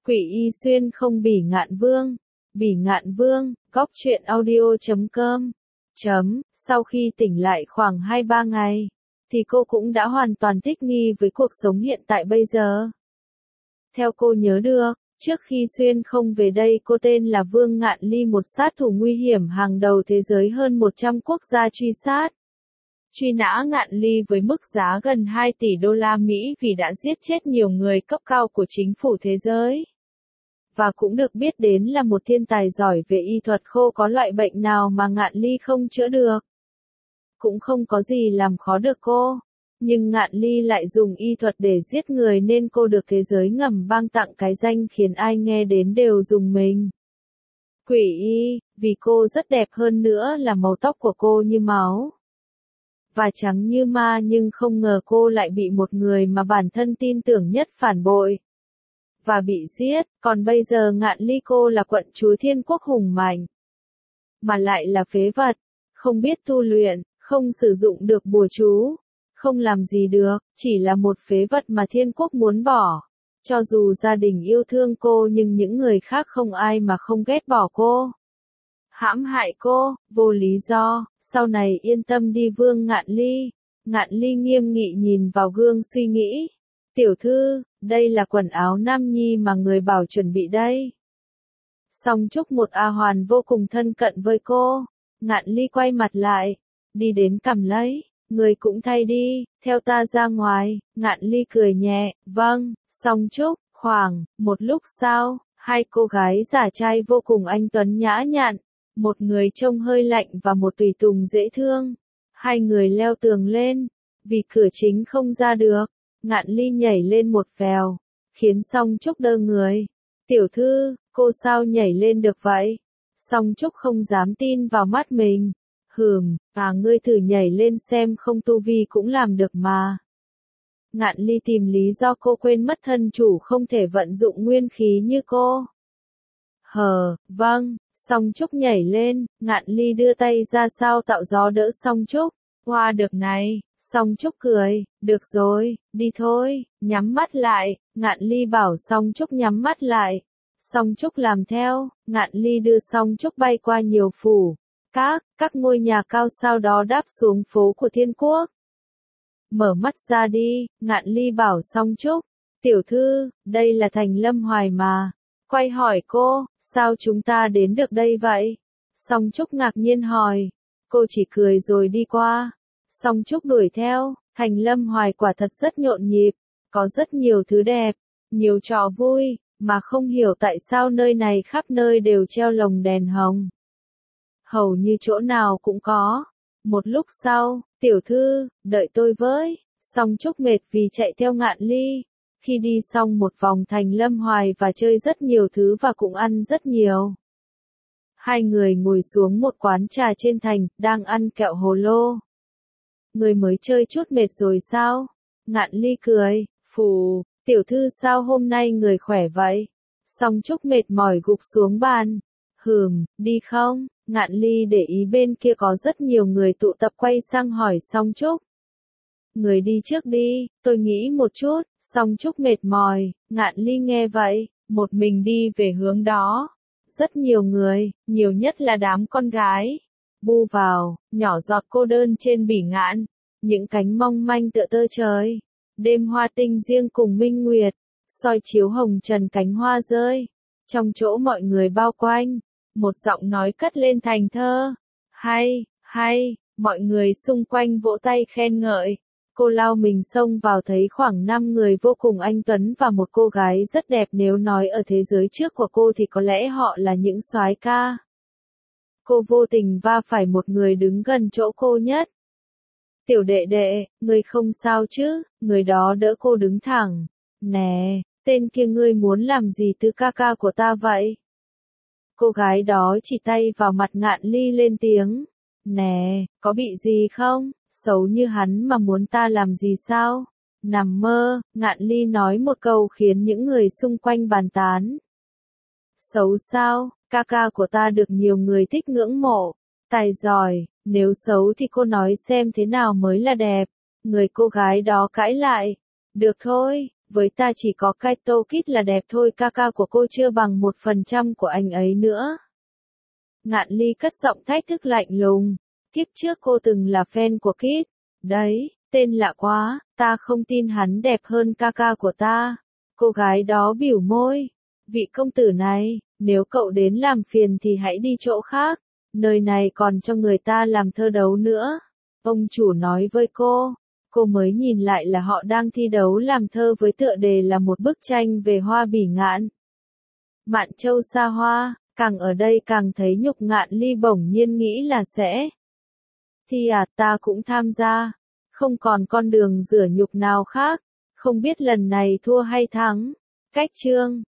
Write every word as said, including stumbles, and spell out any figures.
Quỷ y xuyên không bỉ ngạn vương. Bỉ ngạn vương, góc truyện audio chấm com. Chấm, sau khi tỉnh lại khoảng hai ba ngày, thì cô cũng đã hoàn toàn thích nghi với cuộc sống hiện tại bây giờ. Theo cô nhớ được, trước khi xuyên không về đây cô tên là Vương Ngạn Ly, một sát thủ nguy hiểm hàng đầu thế giới, hơn một trăm quốc gia truy sát. Truy nã Ngạn Ly với mức giá gần hai tỷ đô la Mỹ vì đã giết chết nhiều người cấp cao của chính phủ thế giới. Và cũng được biết đến là một thiên tài giỏi về y thuật, khô có loại bệnh nào mà Ngạn Ly không chữa được. Cũng không có gì làm khó được cô. Nhưng Ngạn Ly lại dùng y thuật để giết người nên cô được thế giới ngầm ban tặng cái danh khiến ai nghe đến đều rùng mình. Quỷ y, vì cô rất đẹp, hơn nữa là màu tóc của cô như máu và trắng như ma, nhưng không ngờ cô lại bị một người mà bản thân tin tưởng nhất phản bội và bị giết. Còn bây giờ Ngạn Ly cô là quận chúa thiên quốc hùng mạnh, mà lại là phế vật, không biết tu luyện, không sử dụng được bùa chú, không làm gì được, chỉ là một phế vật mà thiên quốc muốn bỏ. Cho dù gia đình yêu thương cô nhưng những người khác không ai mà không ghét bỏ cô, hãm hại cô, vô lý do. Sau này yên tâm đi Vương Ngạn Ly. Ngạn Ly nghiêm nghị nhìn vào gương suy nghĩ. Tiểu thư, đây là quần áo nam nhi mà người bảo chuẩn bị đây. Song Trúc một A Hoàn vô cùng thân cận với cô. Ngạn Ly quay mặt lại, đi đến cầm lấy. Người cũng thay đi, theo ta ra ngoài. Ngạn Ly cười nhẹ, vâng. Song Trúc, khoảng một lúc sau, hai cô gái giả trai vô cùng anh tuấn nhã nhặn, một người trông hơi lạnh và một tùy tùng dễ thương. Hai người leo tường lên, vì cửa chính không ra được. Ngạn Ly nhảy lên một vèo, khiến Song Trúc đơ người. Tiểu thư, cô sao nhảy lên được vậy? Song Trúc không dám tin vào mắt mình. Hừm, à ngươi thử nhảy lên xem, không tu vi cũng làm được mà. Ngạn Ly tìm lý do cô quên mất thân chủ không thể vận dụng nguyên khí như cô. Hờ, vâng. Song Trúc nhảy lên, Ngạn Ly đưa tay ra sao tạo gió đỡ Song Trúc. Hoa được này. Song Trúc cười, được rồi, đi thôi, nhắm mắt lại. Ngạn Ly bảo Song Trúc nhắm mắt lại. Song Trúc làm theo. Ngạn Ly đưa Song Trúc bay qua nhiều phủ, các, các ngôi nhà cao, sau đó đáp xuống phố của thiên quốc. Mở mắt ra đi. Ngạn Ly bảo Song Trúc. Tiểu thư, đây là thành Lâm Hoài mà. Quay hỏi cô, sao chúng ta đến được đây vậy? Song Trúc ngạc nhiên hỏi. Cô chỉ cười rồi đi qua. Song Trúc đuổi theo. Thành Lâm Hoài quả thật rất nhộn nhịp, có rất nhiều thứ đẹp, nhiều trò vui, mà không hiểu tại sao nơi này khắp nơi đều treo lồng đèn hồng. Hầu như chỗ nào cũng có. Một lúc sau, tiểu thư, đợi tôi với. Song Trúc mệt vì chạy theo Ngạn Ly. Khi đi xong một vòng thành Lâm Hoài và chơi rất nhiều thứ và cũng ăn rất nhiều, hai người ngồi xuống một quán trà trên thành, đang ăn kẹo hồ lô. Người mới chơi chút mệt rồi sao? Ngạn Ly cười, phù, tiểu thư sao hôm nay người khỏe vậy? Song Trúc mệt mỏi gục xuống bàn. Hừm, đi không? Ngạn Ly để ý bên kia có rất nhiều người tụ tập, quay sang hỏi Song Trúc. Người đi trước đi, tôi nghĩ một chút. Song Trúc mệt mỏi. Ngạn Ly nghe vậy, một mình đi về hướng đó. Rất nhiều người, nhiều nhất là đám con gái, bu vào, nhỏ giọt cô đơn trên bỉ ngạn. Những cánh mong manh tựa tơ trời. Đêm hoa tinh riêng cùng minh nguyệt, soi chiếu hồng trần cánh hoa rơi. Trong chỗ mọi người bao quanh, một giọng nói cất lên thành thơ. Hay, hay, mọi người xung quanh vỗ tay khen ngợi. Cô lao mình xông vào thấy khoảng năm người vô cùng anh tuấn và một cô gái rất đẹp, nếu nói ở thế giới trước của cô thì có lẽ họ là những soái ca. Cô vô tình va phải một người đứng gần chỗ cô nhất. Tiểu đệ đệ, ngươi không sao chứ? Người đó đỡ cô đứng thẳng. Nè, tên kia ngươi muốn làm gì từ ca ca của ta vậy? Cô gái đó chỉ tay vào mặt Ngạn Ly lên tiếng. Nè, có bị gì không? Xấu như hắn mà muốn ta làm gì sao? Nằm mơ. Ngạn Ly nói một câu khiến những người xung quanh bàn tán. Xấu sao? Ca ca của ta được nhiều người thích ngưỡng mộ. Tài giỏi, nếu xấu thì cô nói xem thế nào mới là đẹp. Người cô gái đó cãi lại. Được thôi, Với ta chỉ có Kaito Kid là đẹp thôi, ca ca của cô chưa bằng một phần trăm của anh ấy nữa. Ngạn Ly cất giọng thách thức lạnh lùng. Kiếp trước cô từng là fan của Kid. Đấy, tên lạ quá, ta không tin hắn đẹp hơn ca ca của ta. Cô gái đó bỉu môi. Vị công tử này, nếu cậu đến làm phiền thì hãy đi chỗ khác. Nơi này còn cho người ta làm thơ đấu nữa. Ông chủ nói với cô. Cô mới nhìn lại là họ đang thi đấu làm thơ với tựa đề là một bức tranh về hoa bỉ ngạn. Mạn Châu xa hoa, càng ở đây càng thấy nhục. Ngạn Ly bỗng nhiên nghĩ là sẽ. Thì à, ta cũng tham gia. Không còn con đường rửa nhục nào khác. Không biết lần này thua hay thắng. Cách chương